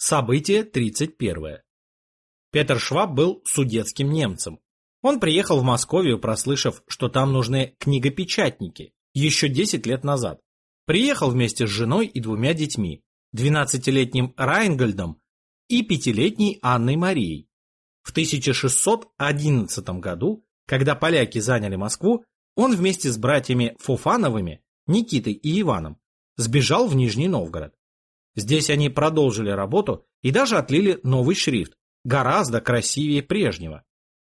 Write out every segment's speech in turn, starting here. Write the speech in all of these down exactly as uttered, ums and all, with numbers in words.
Событие тридцать первое. Петер Шваб был судетским немцем. Он приехал в Московию, прослышав, что там нужны книгопечатники, еще десять лет назад. Приехал вместе с женой и двумя детьми, двенадцатилетним Райнгольдом и пятилетней Анной Марией. В тысяча шестьсот одиннадцатом году, когда поляки заняли Москву, он вместе с братьями Фофановыми, Никитой и Иваном, сбежал в Нижний Новгород. Здесь они продолжили работу и даже отлили новый шрифт, гораздо красивее прежнего.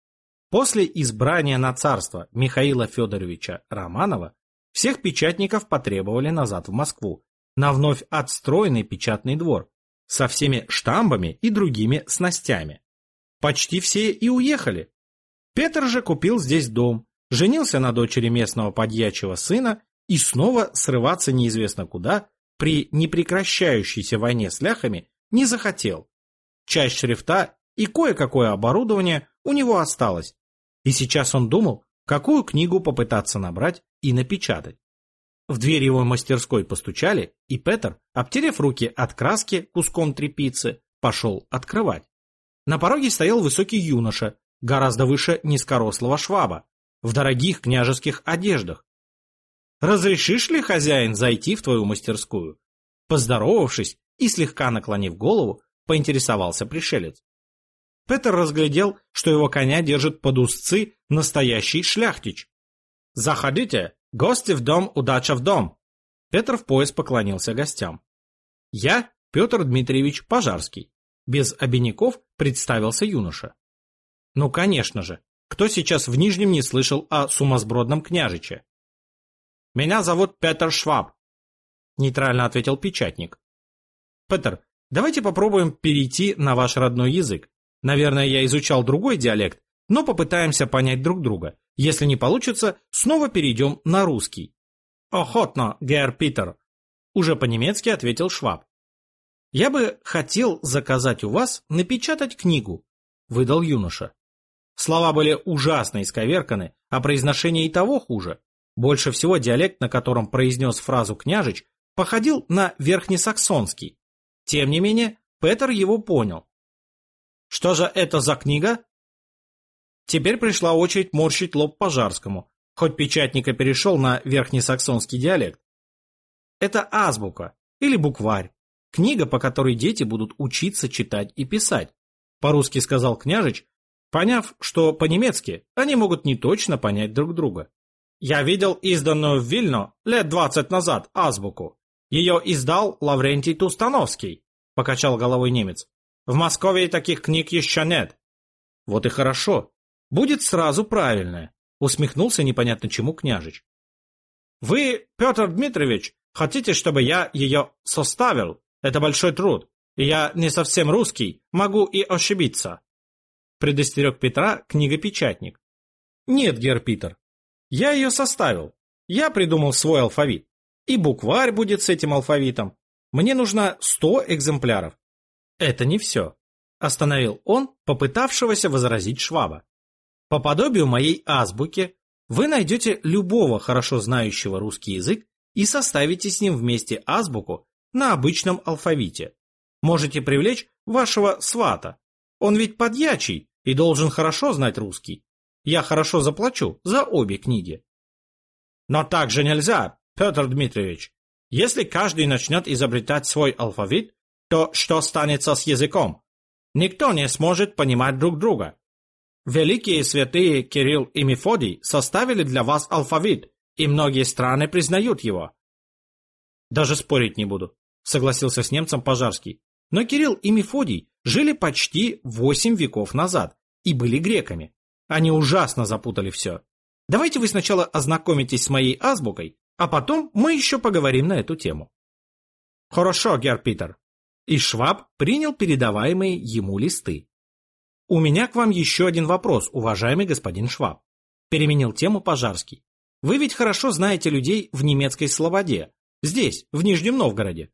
После избрания на царство Михаила Федоровича Романова всех печатников потребовали назад в Москву, на вновь отстроенный печатный двор, со всеми штамбами и другими снастями. Почти все и уехали. Петр же купил здесь дом, женился на дочери местного подьячего сына и снова срываться неизвестно куда при непрекращающейся войне с ляхами не захотел. Часть шрифта и кое-какое оборудование у него осталось, и сейчас он думал, какую книгу попытаться набрать и напечатать. В дверь его мастерской постучали, и Петр, обтерев руки от краски куском тряпицы, пошел открывать. На пороге стоял высокий юноша, гораздо выше низкорослого Шваба, в дорогих княжеских одеждах. «Разрешишь ли, хозяин, зайти в твою мастерскую?» Поздоровавшись и слегка наклонив голову, поинтересовался пришелец. Петр разглядел, что его коня держит под узцы настоящий шляхтич. «Заходите, гости в дом, удача в дом!» Петр в пояс поклонился гостям. «Я Петр Дмитриевич Пожарский», без обиняков представился юноша. Ну, конечно же, кто сейчас в Нижнем не слышал о сумасбродном княжиче? «Меня зовут Петер Шваб», — нейтрально ответил печатник. «Петер, давайте попробуем перейти на ваш родной язык. Наверное, я изучал другой диалект, но попытаемся понять друг друга. Если не получится, снова перейдем на русский». «Охотно, герр Питер», — уже по-немецки ответил Шваб. «Я бы хотел заказать у вас напечатать книгу», — выдал юноша. Слова были ужасно исковерканы, а произношение и того хуже. Больше всего диалект, на котором произнес фразу княжич, походил на верхнесаксонский. Тем не менее, Петр его понял. «Что же это за книга?» Теперь пришла очередь морщить лоб Пожарскому, хоть печатник и перешел на верхнесаксонский диалект. «Это азбука, или букварь, книга, по которой дети будут учиться читать и писать», по-русски сказал княжич, поняв, что по-немецки они могут не точно понять друг друга. «Я видел изданную в Вильно лет двадцать назад азбуку. Ее издал Лаврентий Тустановский», — покачал головой немец. «В Москве таких книг еще нет». «Вот и хорошо. Будет сразу правильное», — усмехнулся непонятно чему княжич. «Вы, Петр Дмитриевич, хотите, чтобы я ее составил? Это большой труд, и я не совсем русский, могу и ошибиться», — предостерег Петра книгопечатник. «Нет, герр Питер. Я ее составил. Я придумал свой алфавит. И букварь будет с этим алфавитом. Мне нужно сто экземпляров». «Это не все», — остановил он, попытавшегося возразить Шваба. «По подобию моей азбуки вы найдете любого хорошо знающего русский язык и составите с ним вместе азбуку на обычном алфавите. Можете привлечь вашего свата. Он ведь подьячий и должен хорошо знать русский. Я хорошо заплачу за обе книги». «Но так же нельзя, Петр Дмитриевич. Если каждый начнет изобретать свой алфавит, то что станется с языком? Никто не сможет понимать друг друга. Великие святые Кирилл и Мефодий составили для вас алфавит, и многие страны признают его». «Даже спорить не буду», — согласился с немцем Пожарский. «Но Кирилл и Мефодий жили почти восемь веков назад и были греками. Они ужасно запутали все. Давайте вы сначала ознакомитесь с моей азбукой, а потом мы еще поговорим на эту тему». «Хорошо, герр Питер». И Шваб принял передаваемые ему листы. «У меня к вам еще один вопрос, уважаемый господин Шваб», — переменил тему Пожарский. «Вы ведь хорошо знаете людей в немецкой слободе, здесь, в Нижнем Новгороде».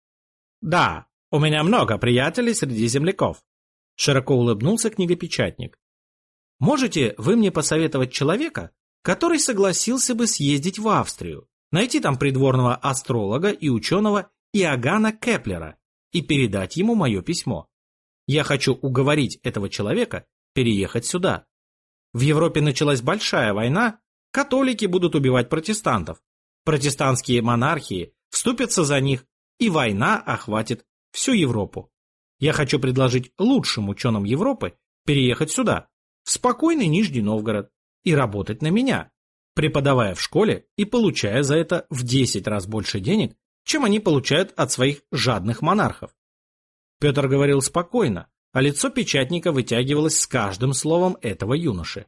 «Да, у меня много приятелей среди земляков», — широко улыбнулся книгопечатник. «Можете вы мне посоветовать человека, который согласился бы съездить в Австрию, найти там придворного астролога и ученого Иоганна Кеплера и передать ему мое письмо. Я хочу уговорить этого человека переехать сюда. В Европе началась большая война, католики будут убивать протестантов, протестантские монархии вступятся за них, и война охватит всю Европу. Я хочу предложить лучшим ученым Европы переехать сюда, в спокойный Нижний Новгород, и работать на меня, преподавая в школе и получая за это в десять раз больше денег, чем они получают от своих жадных монархов. Петр говорил спокойно, а лицо печатника вытягивалось с каждым словом этого юноши.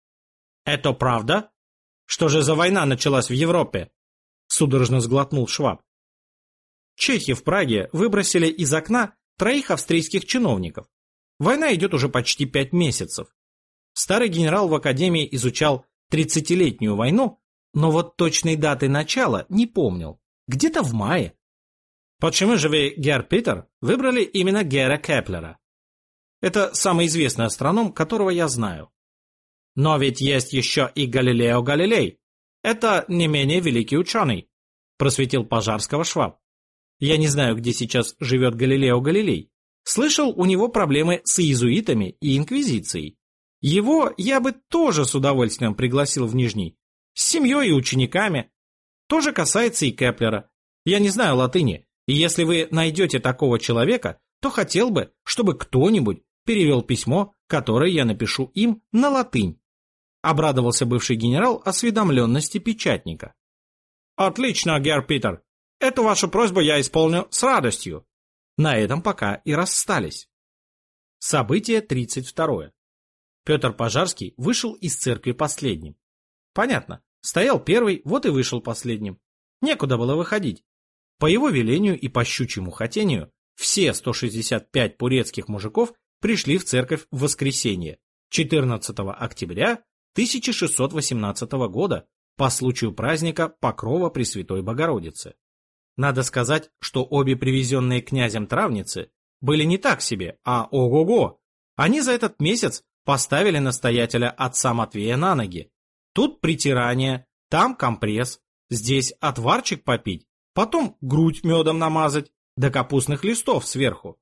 «Это правда? Что же за война началась в Европе?» Судорожно сглотнул Шваб. Чехи в Праге выбросили из окна троих австрийских чиновников. Война идет уже почти пять месяцев. Старый генерал в академии изучал тридцатилетнюю войну, но вот точной даты начала не помнил. Где-то в мае. Почему же вы, герр Питер, выбрали именно герра Кеплера? Это самый известный астроном, которого я знаю. Но ведь есть еще и Галилео Галилей. Это не менее великий ученый, просветил Пожарского Шваб. Я не знаю, где сейчас живет Галилео Галилей. Слышал, у него проблемы с иезуитами и инквизицией. Его я бы тоже с удовольствием пригласил в Нижний. С семьей и учениками. То же касается и Кеплера. Я не знаю латыни, и если вы найдете такого человека, то хотел бы, чтобы кто-нибудь перевел письмо, которое я напишу им на латынь. Обрадовался бывший генерал осведомленности печатника. Отлично, герр Питер. Эту вашу просьбу я исполню с радостью. На этом пока и расстались. Событие тридцать второе. Петр Пожарский вышел из церкви последним. Понятно, стоял первый, вот и вышел последним. Некуда было выходить. По его велению и по щучьему хотению все сто шестьдесят пять пурецких мужиков пришли в церковь в воскресенье, четырнадцатого октября тысяча шестьсот восемнадцатого года, по случаю праздника Покрова Пресвятой Богородицы. Надо сказать, что обе привезенные князем травницы были не так себе, а ого-го. Они за этот месяц поставили настоятеля отца Матвея на ноги. Тут притирание, там компресс, здесь отварчик попить, потом грудь медом намазать, да капустных листов сверху.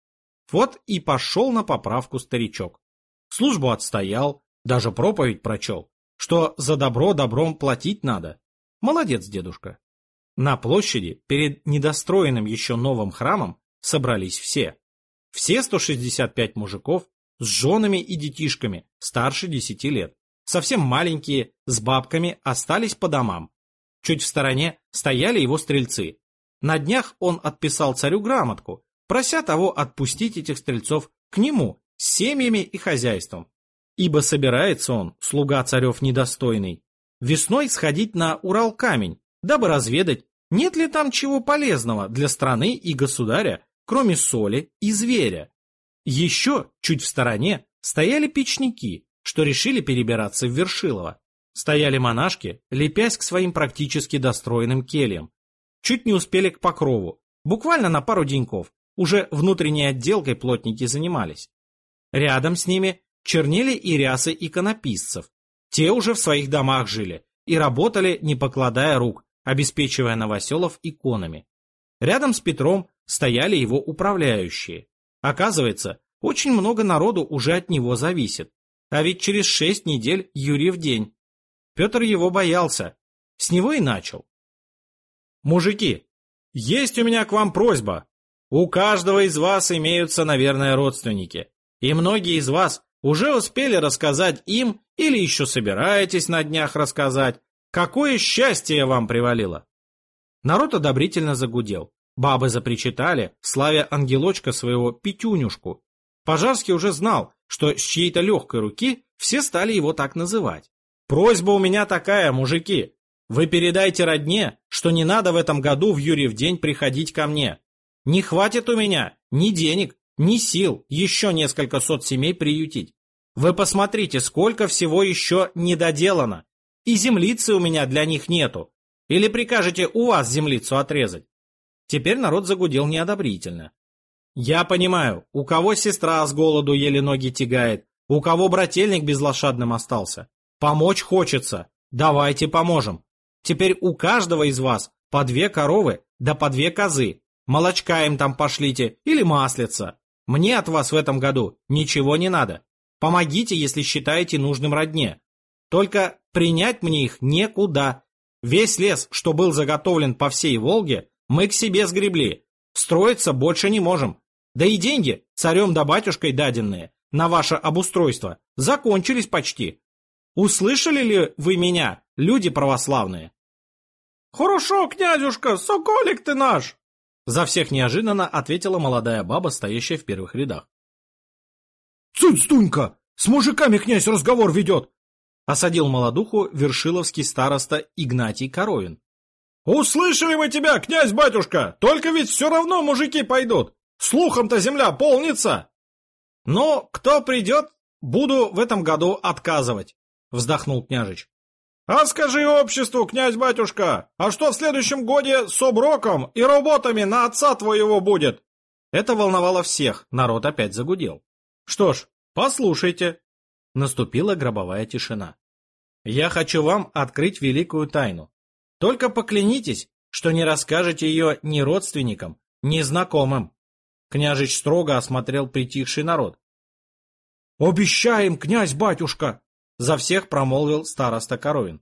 Вот и пошел на поправку старичок. Службу отстоял, даже проповедь прочел, что за добро добром платить надо. Молодец, дедушка. На площади перед недостроенным еще новым храмом собрались все. Все сто шестьдесят пять мужиков с женами и детишками старше десяти лет. Совсем маленькие, с бабками, остались по домам. Чуть в стороне стояли его стрельцы. На днях он отписал царю грамотку, прося того отпустить этих стрельцов к нему с семьями и хозяйством. Ибо собирается он, слуга царев недостойный, весной сходить на Урал-камень, дабы разведать, нет ли там чего полезного для страны и государя, кроме соли и зверя. Еще чуть в стороне стояли печники, что решили перебираться в Вершилово. Стояли монашки, лепясь к своим практически достроенным кельям. Чуть не успели к Покрову, буквально на пару деньков, уже внутренней отделкой плотники занимались. Рядом с ними чернели и рясы иконописцев. Те уже в своих домах жили и работали, не покладая рук, обеспечивая новоселов иконами. Рядом с Петром стояли его управляющие. Оказывается, очень много народу уже от него зависит. А ведь через шесть недель Юрьев день. Петр его боялся. С него и начал. Мужики, есть у меня к вам просьба. У каждого из вас имеются, наверное, родственники. И многие из вас уже успели рассказать им или еще собираетесь на днях рассказать, какое счастье вам привалило. Народ одобрительно загудел. Бабы запричитали, славя ангелочка своего Петюнюшку. Пожарский уже знал, что с чьей-то легкой руки все стали его так называть. Просьба у меня такая, мужики. Вы передайте родне, что не надо в этом году в Юрьев день приходить ко мне. Не хватит у меня ни денег, ни сил еще несколько сот семей приютить. Вы посмотрите, сколько всего еще не доделано. И землицы у меня для них нету. Или прикажете у вас землицу отрезать? Теперь народ загудел неодобрительно. Я понимаю, у кого сестра с голоду еле ноги тягает, у кого брательник безлошадным остался. Помочь хочется. Давайте поможем. Теперь у каждого из вас по две коровы да по две козы. Молочка им там пошлите или маслица. Мне от вас в этом году ничего не надо. Помогите, если считаете нужным родне. Только принять мне их некуда. Весь лес, что был заготовлен по всей Волге, мы к себе сгребли. Строиться больше не можем. Да и деньги, царем да батюшкой даденные, на ваше обустройство, закончились почти. Услышали ли вы меня, люди православные? «Хорошо, князюшка, соколик ты наш!» За всех неожиданно ответила молодая баба, стоящая в первых рядах. «Цыц, Дунька, с мужиками князь разговор ведет!» Осадил молодуху вершиловский староста Игнатий Коровин. «Услышали мы тебя, князь-батюшка, только ведь все равно мужики пойдут. Слухом-то земля полнится!» «Но кто придет, буду в этом году отказывать», — вздохнул княжич. «А скажи обществу, князь-батюшка, а что в следующем годе с оброком и работами на отца твоего будет?» Это волновало всех, народ опять загудел. «Что ж, послушайте». Наступила гробовая тишина. «Я хочу вам открыть великую тайну. Только поклянитесь, что не расскажете ее ни родственникам, ни знакомым». Княжич строго осмотрел притихший народ. «Обещаем, князь-батюшка!» — за всех промолвил староста Коровин.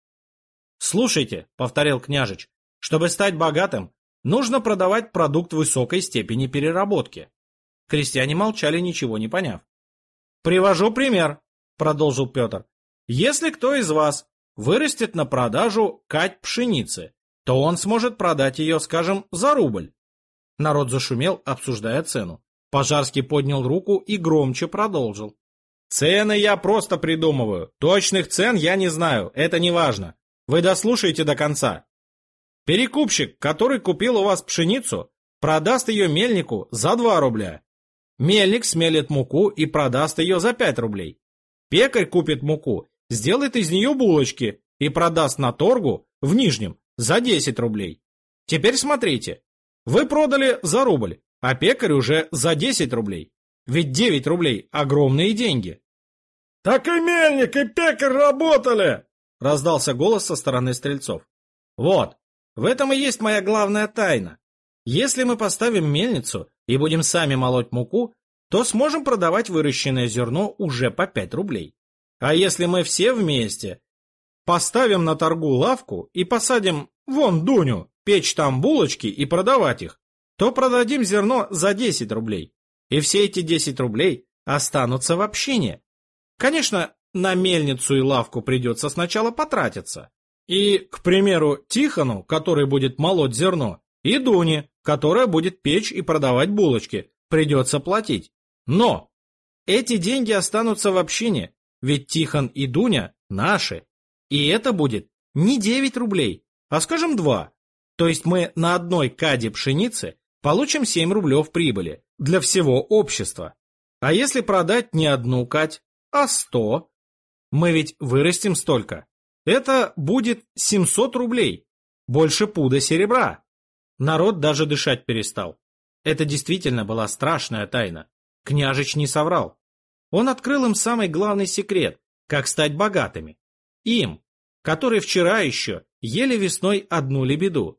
«Слушайте», — повторил княжич, — «чтобы стать богатым, нужно продавать продукт высокой степени переработки». Крестьяне молчали, ничего не поняв. «Привожу пример», — продолжил Петр. «Если кто из вас вырастет на продажу кать пшеницы, то он сможет продать ее, скажем, за рубль». Народ зашумел, обсуждая цену. Пожарский поднял руку и громче продолжил. «Цены я просто придумываю. Точных цен я не знаю, это не важно. Вы дослушайте до конца. Перекупщик, который купил у вас пшеницу, продаст ее мельнику за два рубля. Мельник смелит муку и продаст ее за пять рублей. Пекарь купит муку, сделает из нее булочки и продаст на торгу в Нижнем за десять рублей. Теперь смотрите. Вы продали за рубль, а пекарь уже за десять рублей. Ведь девять рублей – огромные деньги». «Так и мельник, и пекарь работали!» — раздался голос со стороны стрельцов. «Вот, в этом и есть моя главная тайна. Если мы поставим мельницу и будем сами молоть муку, то сможем продавать выращенное зерно уже по пять рублей. А если мы все вместе поставим на торгу лавку и посадим вон Дуню печь там булочки и продавать их, то продадим зерно за десять рублей. И все эти десять рублей останутся в общине. Конечно, на мельницу и лавку придется сначала потратиться. И, к примеру, Тихону, который будет молоть зерно, и Дуне, которая будет печь и продавать булочки, придется платить. Но эти деньги останутся в общине, ведь Тихон и Дуня наши. И это будет не девять рублей, а, скажем, два. То есть мы на одной каде пшеницы получим семь рублев прибыли для всего общества. А если продать не одну кать, а сто, мы ведь вырастим столько. Это будет семьсот рублей, больше пуда серебра. Народ даже дышать перестал. Это действительно была страшная тайна. Княжич не соврал. Он открыл им самый главный секрет, как стать богатыми. Им, которые вчера еще ели весной одну лебеду.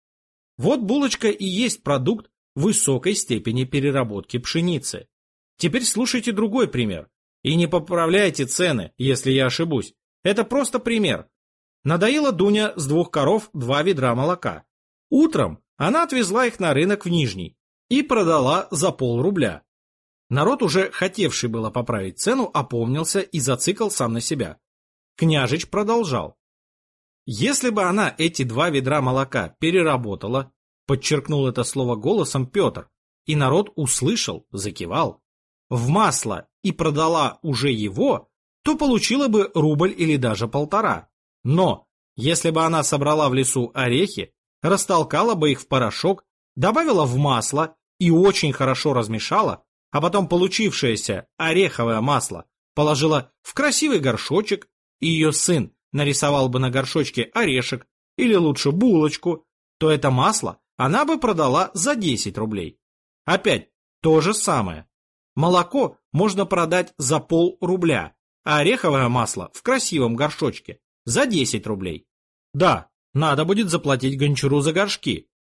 Вот булочка и есть продукт высокой степени переработки пшеницы. Теперь слушайте другой пример. И не поправляйте цены, если я ошибусь. Это просто пример. Надоела Дуня с двух коров два ведра молока. Утром она отвезла их на рынок в Нижний и продала за полрубля. Народ, уже хотевший было поправить цену, опомнился и зацикал сам на себя. Княжич продолжал. Если бы она эти два ведра молока переработала, подчеркнул это слово голосом Петр, и народ услышал, закивал, в масло и продала уже его, то получила бы рубль или даже полтора. Но если бы она собрала в лесу орехи, растолкала бы их в порошок, добавила в масло и очень хорошо размешала, а потом получившееся ореховое масло положила в красивый горшочек, и ее сын нарисовал бы на горшочке орешек или лучше булочку, то это масло она бы продала за десять рублей. Опять то же самое. Молоко можно продать за полрубля, а ореховое масло в красивом горшочке за десять рублей. Да, надо будет заплатить гончару за горшки,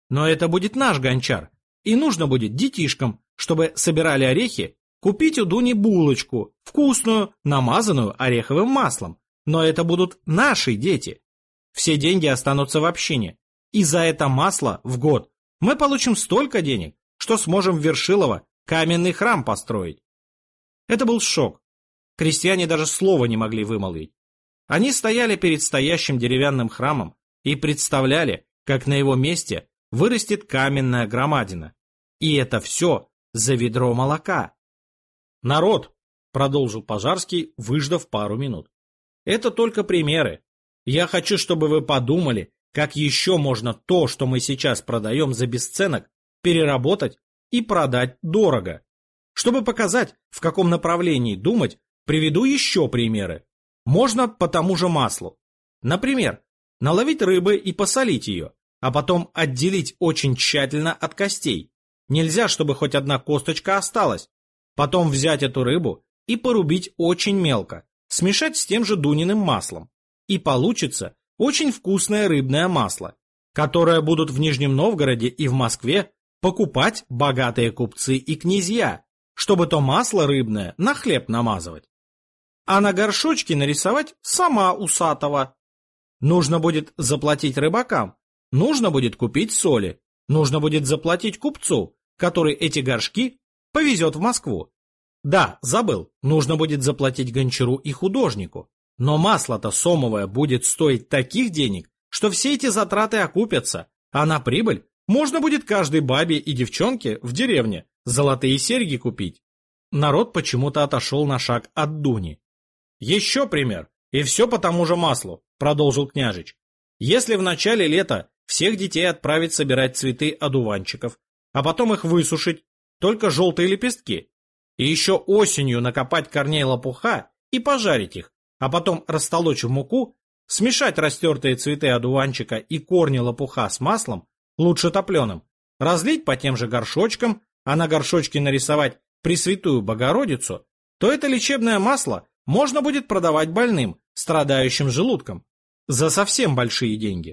Но это будет наш гончар, и нужно будет детишкам, чтобы собирали орехи, купить у Дуни булочку, вкусную, намазанную ореховым маслом. Но это будут наши дети. Все деньги останутся в общине. И за это масло в год мы получим столько денег, что сможем в Вершилово каменный храм построить. Это был шок. Крестьяне даже слова не могли вымолвить. Они стояли перед стоящим деревянным храмом и представляли, как на его месте вырастет каменная громадина. И это все за ведро молока. «Народ», — продолжил Пожарский, выждав пару минут, — «это только примеры. Я хочу, чтобы вы подумали, как еще можно то, что мы сейчас продаем за бесценок, переработать и продать дорого. Чтобы показать, в каком направлении думать, приведу еще примеры. Можно по тому же маслу. Например, наловить рыбы и посолить ее, а потом отделить очень тщательно от костей. Нельзя, чтобы хоть одна косточка осталась. Потом взять эту рыбу и порубить очень мелко, смешать с тем же Дуниным маслом. И получится очень вкусное рыбное масло, которое будут в Нижнем Новгороде и в Москве покупать богатые купцы и князья, чтобы то масло рыбное на хлеб намазывать. А на горшочке нарисовать сама усатого. Нужно будет заплатить рыбакам, нужно будет купить соли, нужно будет заплатить купцу, который эти горшки повезет в Москву. Да, забыл, нужно будет заплатить гончару и художнику. Но масло-то сомовое будет стоить таких денег, что все эти затраты окупятся, а на прибыль можно будет каждой бабе и девчонке в деревне золотые серьги купить. Народ почему-то отошел на шаг от Дуни. «Еще пример, и все по тому же маслу», — продолжил княжич. «Если в начале лета всех детей отправить собирать цветы одуванчиков, а потом их высушить, только желтые лепестки, и еще осенью накопать корней лопуха и пожарить их, а потом растолочь в муку, смешать растертые цветы одуванчика и корни лопуха с маслом, лучше топленым, разлить по тем же горшочкам, а на горшочке нарисовать Пресвятую Богородицу, то это лечебное масло можно будет продавать больным, страдающим желудком, за совсем большие деньги».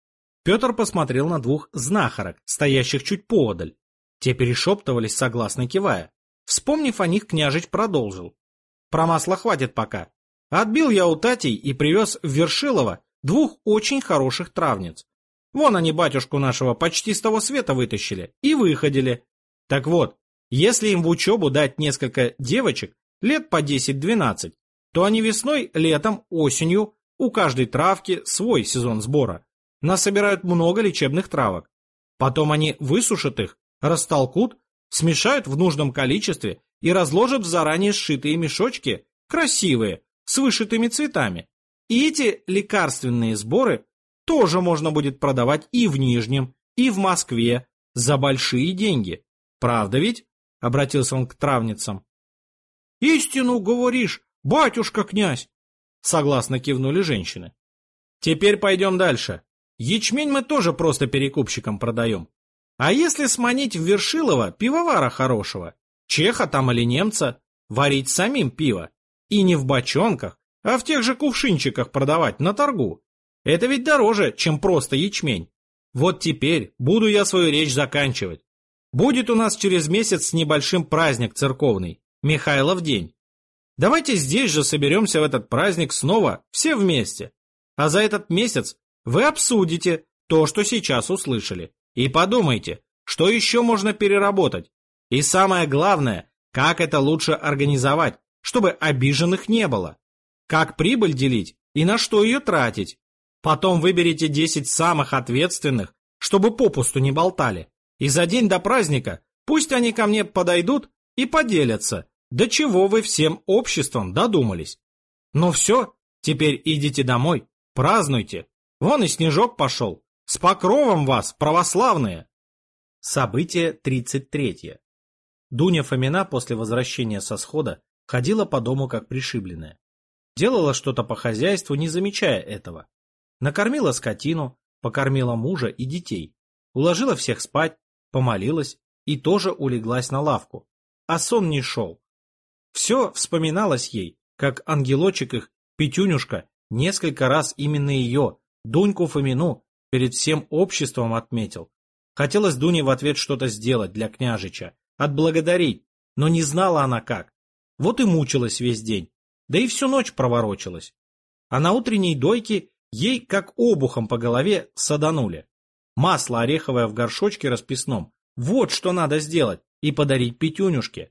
Петр посмотрел на двух знахарок, стоящих чуть поодаль. Те перешептывались, согласно кивая. Вспомнив о них, княжич продолжил. «Про масло хватит пока. Отбил я у Татей и привез в Вершилово двух очень хороших травниц. Вон они батюшку нашего почти с того света вытащили и выходили. Так вот, если им в учебу дать несколько девочек, лет по десять-двенадцать, то они весной, летом, осенью, у каждой травки свой сезон сбора, насобирают много лечебных травок. Потом они высушат их, растолкут, смешают в нужном количестве и разложат в заранее сшитые мешочки, красивые, с вышитыми цветами. И эти лекарственные сборы тоже можно будет продавать и в Нижнем, и в Москве за большие деньги. Правда ведь?» — обратился он к травницам. «Истину говоришь, батюшка-князь!» — согласно кивнули женщины. «Теперь пойдем дальше. Ячмень мы тоже просто перекупщикам продаем. А если сманить в Вершилово пивовара хорошего, чеха там или немца, варить самим пиво, и не в бочонках, а в тех же кувшинчиках продавать на торгу, это ведь дороже, чем просто ячмень. Вот теперь буду я свою речь заканчивать. Будет у нас через месяц с небольшим праздник церковный, Михайлов день. Давайте здесь же соберемся в этот праздник снова все вместе. А за этот месяц вы обсудите то, что сейчас услышали, и подумайте, что еще можно переработать. И самое главное, как это лучше организовать, чтобы обиженных не было. Как прибыль делить и на что ее тратить. Потом выберите десять самых ответственных, чтобы попусту не болтали. И за день до праздника пусть они ко мне подойдут и поделятся, до чего вы всем обществом додумались. Ну все, теперь идите домой, празднуйте. Вон и снежок пошел. С покровом вас, православные!» Событие тридцать третье. Дуня Фомина после возвращения со схода ходила по дому как пришибленная. Делала что-то по хозяйству, не замечая этого. Накормила скотину, покормила мужа и детей, уложила всех спать, помолилась и тоже улеглась на лавку. А сон не шел. Все вспоминалось ей, как ангелочек их, Петюнюшка, несколько раз именно ее, Дуньку Фомину, перед всем обществом отметил. Хотелось Дуне в ответ что-то сделать для княжича, отблагодарить, но не знала она как. Вот и мучилась весь день, да и всю ночь проворочилась. А на утренней дойке ей как обухом по голове саданули. Масло ореховое в горшочке расписном, вот что надо сделать, и подарить Петюнюшке.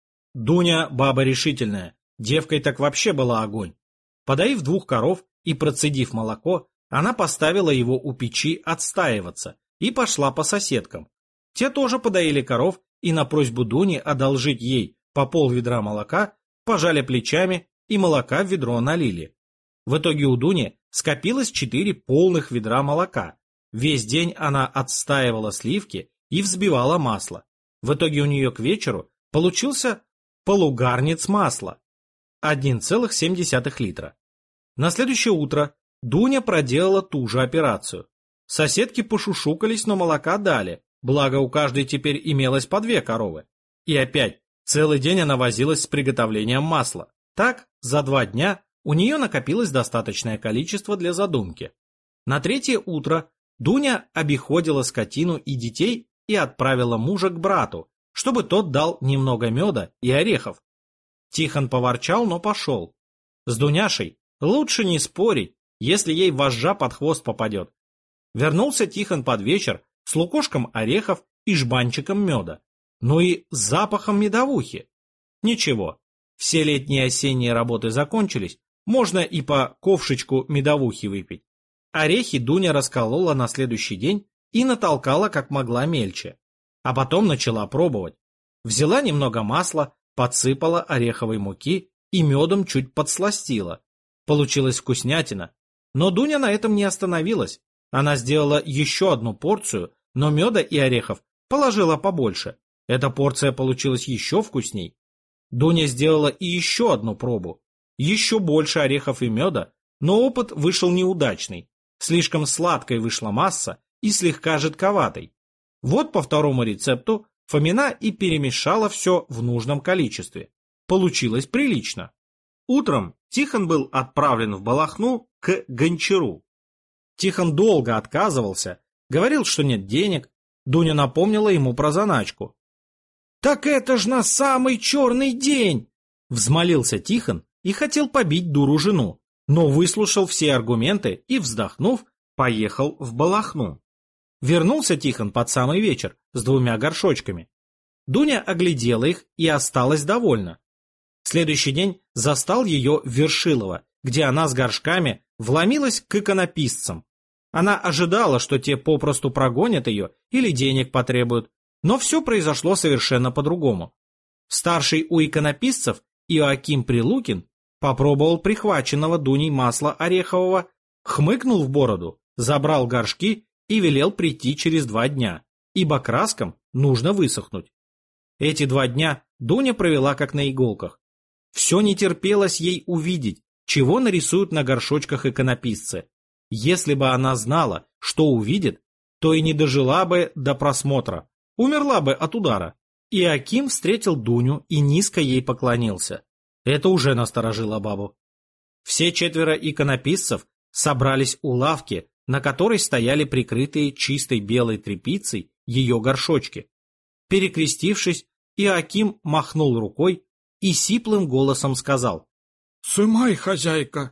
Дуня баба решительная, девкой так вообще была огонь. Подоив двух коров и процедив молоко, она поставила его у печи отстаиваться и пошла по соседкам. Те тоже подоили коров и на просьбу Дуни одолжить ей по полведра молока пожали плечами и молока в ведро налили. В итоге у Дуни скопилось четыре полных ведра молока. Весь день она отстаивала сливки и взбивала масло. В итоге у нее к вечеру получился полугарниц масла, один целых семь десятых литра. На следующее утро Дуня проделала ту же операцию. Соседки пошушукались, но молока дали, благо у каждой теперь имелось по две коровы. И опять целый день она возилась с приготовлением масла. Так, за два дня у нее накопилось достаточное количество для задумки. На третье утро Дуня обиходила скотину и детей и отправила мужа к брату, чтобы тот дал немного меда и орехов. Тихон поворчал, но пошел. С Дуняшей лучше не спорить, если ей вожжа под хвост попадет. Вернулся Тихон под вечер с лукошком орехов и жбанчиком меда, ну и с запахом медовухи. Ничего, все летние и осенние работы закончились, можно и по ковшечку медовухи выпить. Орехи Дуня расколола на следующий день и натолкала как могла мельче, а потом начала пробовать. Взяла немного масла, подсыпала ореховой муки и медом чуть подсластила. Получилась вкуснятина, но Дуня на этом не остановилась. Она сделала еще одну порцию, но меда и орехов положила побольше. Эта порция получилась еще вкусней. Дуня сделала и еще одну пробу. Еще больше орехов и меда, но опыт вышел неудачный. Слишком сладкой вышла масса и слегка жидковатой. Вот по второму рецепту Фомина и перемешала все в нужном количестве. Получилось прилично. Утром Тихон был отправлен в Балахну к гончару. Тихон долго отказывался, говорил, что нет денег. Дуня напомнила ему про заначку. «Так это ж на самый черный день!» Взмолился Тихон и хотел побить дуру жену, но выслушал все аргументы и, вздохнув, поехал в Балахну. Вернулся Тихон под самый вечер с двумя горшочками. Дуня оглядела их и осталась довольна. Следующий день застал ее в Вершилово, где она с горшками вломилась к иконописцам. Она ожидала, что те попросту прогонят ее или денег потребуют, но все произошло совершенно по-другому. Старший у иконописцев Иоаким Прилукин попробовал прихваченного Дуней масла орехового, хмыкнул в бороду, забрал горшки и велел прийти через два дня, ибо краскам нужно высохнуть. Эти два дня Дуня провела как на иголках. Все не терпелось ей увидеть, чего нарисуют на горшочках иконописцы. Если бы она знала, что увидит, то и не дожила бы до просмотра, умерла бы от удара. Иоаким встретил Дуню и низко ей поклонился. Это уже насторожило бабу. Все четверо иконописцев собрались у лавки, на которой стояли прикрытые чистой белой тряпицей ее горшочки. Перекрестившись, Иоаким махнул рукой и сиплым голосом сказал: «Сымай, хозяйка!»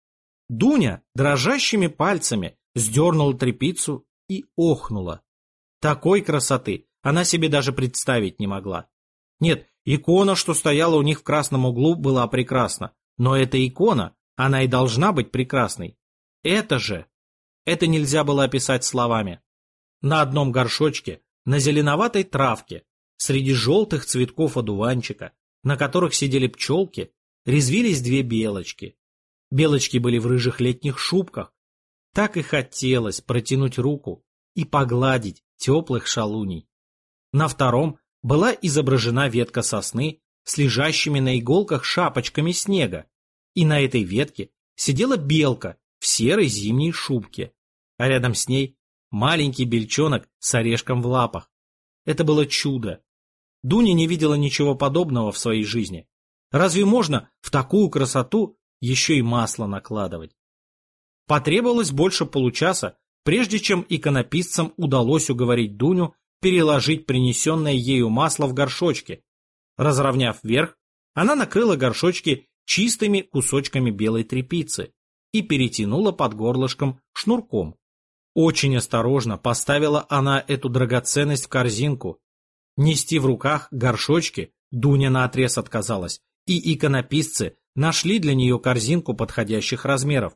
Дуня дрожащими пальцами сдернула тряпицу и охнула. Такой красоты она себе даже представить не могла. Нет, икона, что стояла у них в красном углу, была прекрасна, но эта икона, она и должна быть прекрасной. Это же, это нельзя было описать словами. На одном горшочке, на зеленоватой травке, среди желтых цветков одуванчика, на которых сидели пчелки, резвились две белочки. Белочки были в рыжих летних шубках. Так и хотелось протянуть руку и погладить теплых шалуней. На втором была изображена ветка сосны с лежащими на иголках шапочками снега, и на этой ветке сидела белка в серой зимней шубке, а рядом с ней маленький бельчонок с орешком в лапах. Это было чудо. Дуня не видела ничего подобного в своей жизни. Разве можно в такую красоту еще и масло накладывать? Потребовалось больше получаса, прежде чем иконописцам удалось уговорить Дуню переложить принесенное ею масло в горшочки. Разровняв верх, она накрыла горшочки чистыми кусочками белой тряпицы и перетянула под горлышком шнурком. Очень осторожно поставила она эту драгоценность в корзинку. Нести в руках горшочки Дуня наотрез отказалась, и иконописцы нашли для нее корзинку подходящих размеров.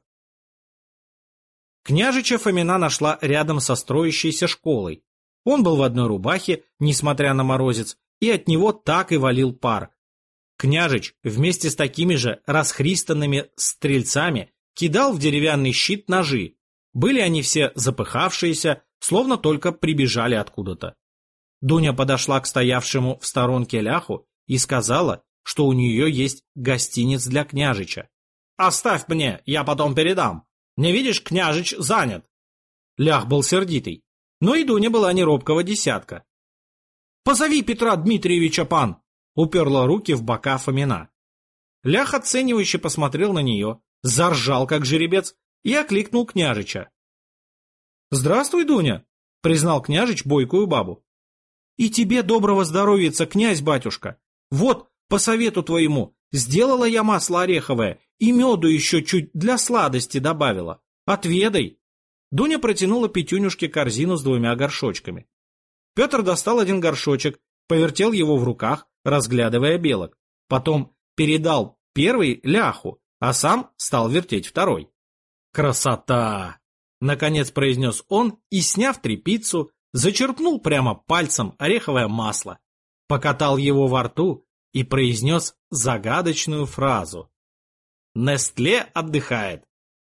Княжича Фомина нашла рядом со строящейся школой. Он был в одной рубахе, несмотря на морозец, и от него так и валил пар. Княжич вместе с такими же расхристанными стрельцами кидал в деревянный щит ножи. Были они все запыхавшиеся, словно только прибежали откуда-то. Дуня подошла к стоявшему в сторонке ляху и сказала, что у нее есть гостинец для княжича. «Оставь мне, я потом передам. Не видишь, княжич занят». Лях был сердитый, но и Дуня была не робкого десятка. «Позови Петра Дмитриевича, пан!» — уперла руки в бока Фомина. Лях оценивающе посмотрел на нее, заржал как жеребец и окликнул княжича. «Здравствуй, Дуня!» — признал княжич бойкую бабу. «И тебе доброго здоровьица, князь-батюшка! Вот, по совету твоему, сделала я масло ореховое и меду еще чуть для сладости добавила. Отведай!» Дуня протянула Петюнюшке корзину с двумя горшочками. Петр достал один горшочек, повертел его в руках, разглядывая белок. Потом передал первый ляху, а сам стал вертеть второй. «Красота!» — наконец произнес он и, сняв тряпицу, зачерпнул прямо пальцем ореховое масло, покатал его во рту и произнес загадочную фразу. «Нестле отдыхает».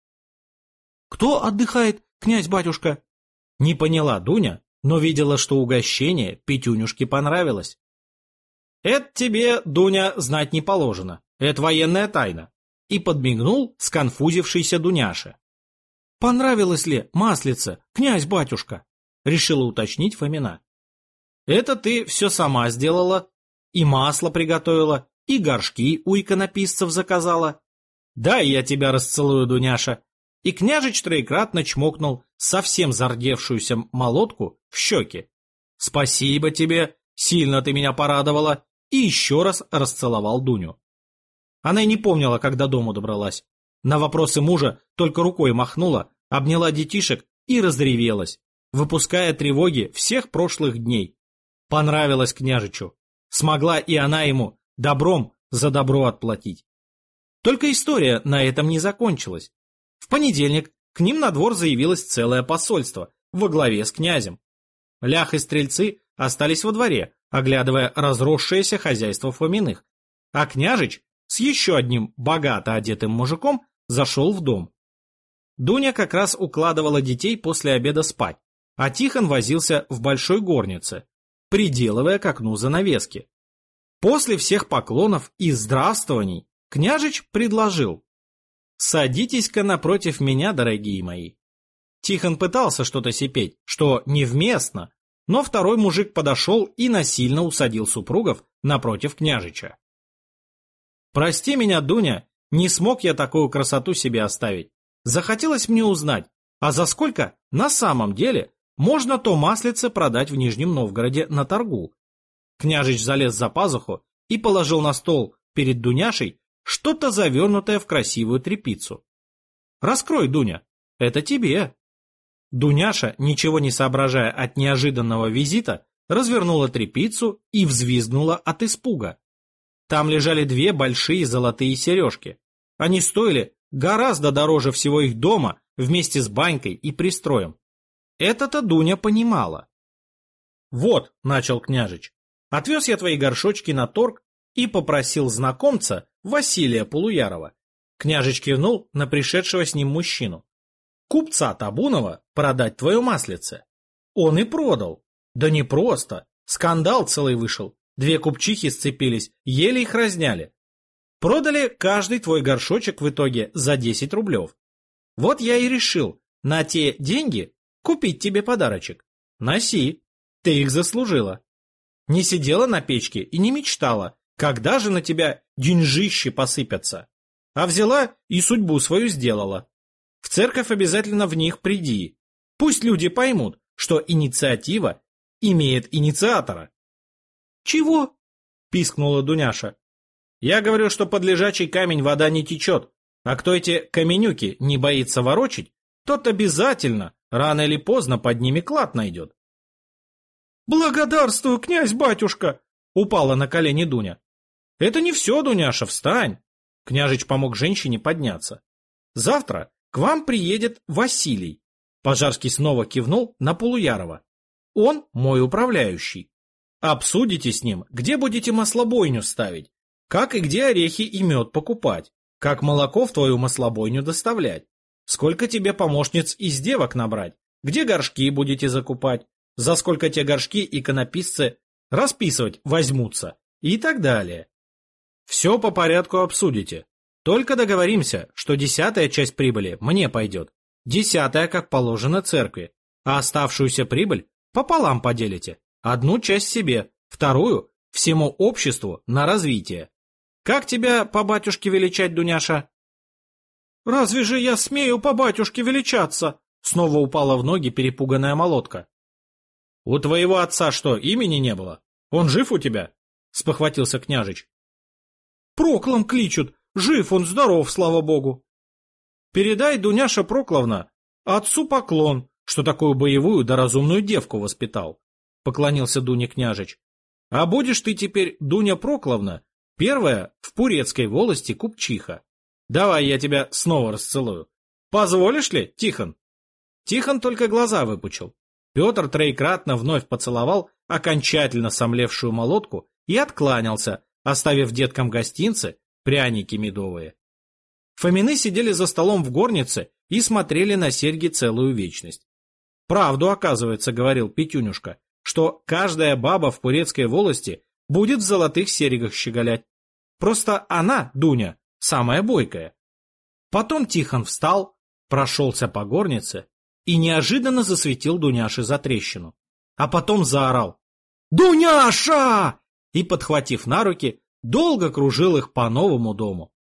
«Кто отдыхает, князь-батюшка?» Не поняла Дуня, но видела, что угощение Петюнюшке понравилось. «Это тебе, Дуня, знать не положено. Это военная тайна», и подмигнул сконфузившийся Дуняше. «Понравилось ли маслице, князь-батюшка?» решила уточнить Фомина. «Это ты все сама сделала, и масло приготовила, и горшки у иконописцев заказала. Дай я тебя расцелую, Дуняша». И княжич троекратно чмокнул совсем зардевшуюся молотку в щеки. «Спасибо тебе, сильно ты меня порадовала», и еще раз расцеловал Дуню. Она и не помнила, как до дому добралась. На вопросы мужа только рукой махнула, обняла детишек и разревелась, выпуская тревоги всех прошлых дней. Понравилось княжичу. Смогла и она ему добром за добро отплатить. Только история на этом не закончилась. В понедельник к ним на двор заявилось целое посольство во главе с князем. Лях и стрельцы остались во дворе, оглядывая разросшееся хозяйство Фоминых, а княжич с еще одним богато одетым мужиком зашел в дом. Дуня как раз укладывала детей после обеда спать, а Тихон возился в большой горнице, приделывая к окну занавески. После всех поклонов и здравствований княжич предложил: «Садитесь-ка напротив меня, дорогие мои». Тихон пытался что-то сипеть, что невместно, но второй мужик подошел и насильно усадил супругов напротив княжича. «Прости меня, Дуня, не смог я такую красоту себе оставить. Захотелось мне узнать, а за сколько на самом деле можно то маслице продать в Нижнем Новгороде на торгу?» Княжич залез за пазуху и положил на стол перед Дуняшей что-то завернутое в красивую тряпицу. «Раскрой, Дуня, это тебе». Дуняша, ничего не соображая от неожиданного визита, развернула тряпицу и взвизгнула от испуга. Там лежали две большие золотые сережки. Они стоили гораздо дороже всего их дома вместе с банькой и пристроем. Это-то Дуня понимала. «Вот», — начал княжич, — «отвез я твои горшочки на торг и попросил знакомца Василия Полуярова». Княжич кивнул на пришедшего с ним мужчину. «Купца Табунова продать твое маслице». Он и продал. Да не просто. Скандал целый вышел. Две купчихи сцепились, еле их разняли. Продали каждый твой горшочек в итоге за десять рублев. Вот я и решил на те деньги купить тебе подарочек. Носи, ты их заслужила. Не сидела на печке и не мечтала, когда же на тебя деньжищи посыпятся. А взяла и судьбу свою сделала. В церковь обязательно в них приди. Пусть люди поймут, что инициатива имеет инициатора. «Чего?» – пискнула Дуняша. «Я говорю, что под лежачий камень вода не течет, а кто эти каменюки не боится ворочить, тот обязательно, рано или поздно, под ними клад найдет». «Благодарствую, князь-батюшка!» – упала на колени Дуня. «Это не все, Дуняша, встань!» Княжич помог женщине подняться. «Завтра к вам приедет Василий». Пожарский снова кивнул на Полуярова. «Он мой управляющий. Обсудите с ним, где будете маслобойню ставить, как и где орехи и мед покупать, как молоко в твою маслобойню доставлять, сколько тебе помощниц из девок набрать, где горшки будете закупать, за сколько те горшки иконописцы расписывать возьмутся и так далее. Все по порядку обсудите. Только договоримся, что десятая часть прибыли мне пойдет, десятая, как положено, церкви, а оставшуюся прибыль пополам поделите. Одну часть себе, вторую – всему обществу на развитие. Как тебя по батюшке величать, Дуняша?» «Разве же я смею по батюшке величаться?» Снова упала в ноги перепуганная молотка. «У твоего отца что, имени не было? Он жив у тебя?» – спохватился княжич. «Проклом кличут. Жив он, здоров, слава богу». «Передай, Дуняша Прокловна, отцу поклон, что такую боевую да разумную девку воспитал», — поклонился Дуне княжич. «А будешь ты теперь, Дуня Прокловна, первая в Пурецкой волости купчиха. Давай я тебя снова расцелую. Позволишь ли, Тихон?» Тихон только глаза выпучил. Петр троекратно вновь поцеловал окончательно сомлевшую молотку и откланялся, оставив деткам гостинцы пряники медовые. Фомины сидели за столом в горнице и смотрели на серьги целую вечность. «Правду, оказывается, — говорил Петюнюшка, — что каждая баба в Пурецкой волости будет в золотых серьгах щеголять. Просто она, Дуня, самая бойкая». Потом Тихон встал, прошелся по горнице и неожиданно засветил Дуняше за трещину. А потом заорал: «Дуняша!» и, подхватив на руки, долго кружил их по новому дому.